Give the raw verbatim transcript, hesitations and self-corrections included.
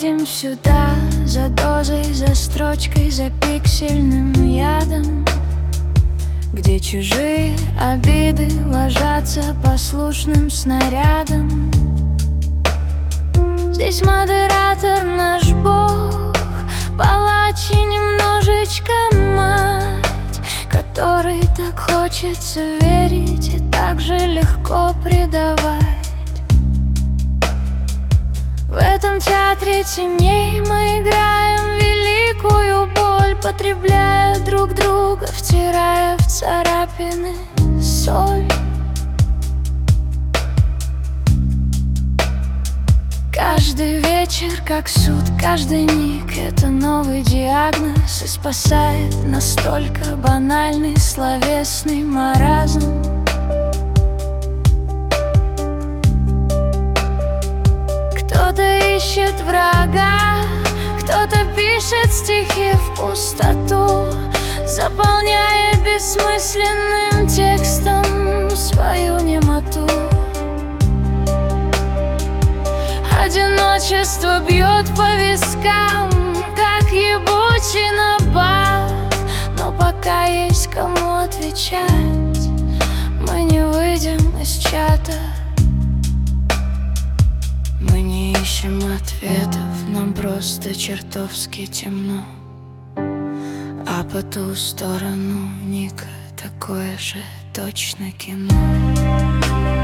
приходим сюда за дозой, за строчкой, за пиксельным ядом, где чужие обиды ложатся послушным снарядом. Здесь модератор наш бог, палач и немножечко мать, которой так хочется верить и так же легко предавать. В этом театре теней мы играем великую боль, потребляя друг друга, втирая в царапины соль. Каждый вечер как суд, каждый миг — это новый диагноз, и спасает настолько банальный словесный маразм. Кто-то ищет врага, кто-то пишет стихи в пустоту, заполняя бессмысленным текстом свою немоту. Одиночество бьет по вискам, как ебучий набат, но пока есть кому отвечать, мы не выйдем из чата. Мы не ищем ответов, нам просто чертовски темно, а по ту сторону Ника такое же точно кино.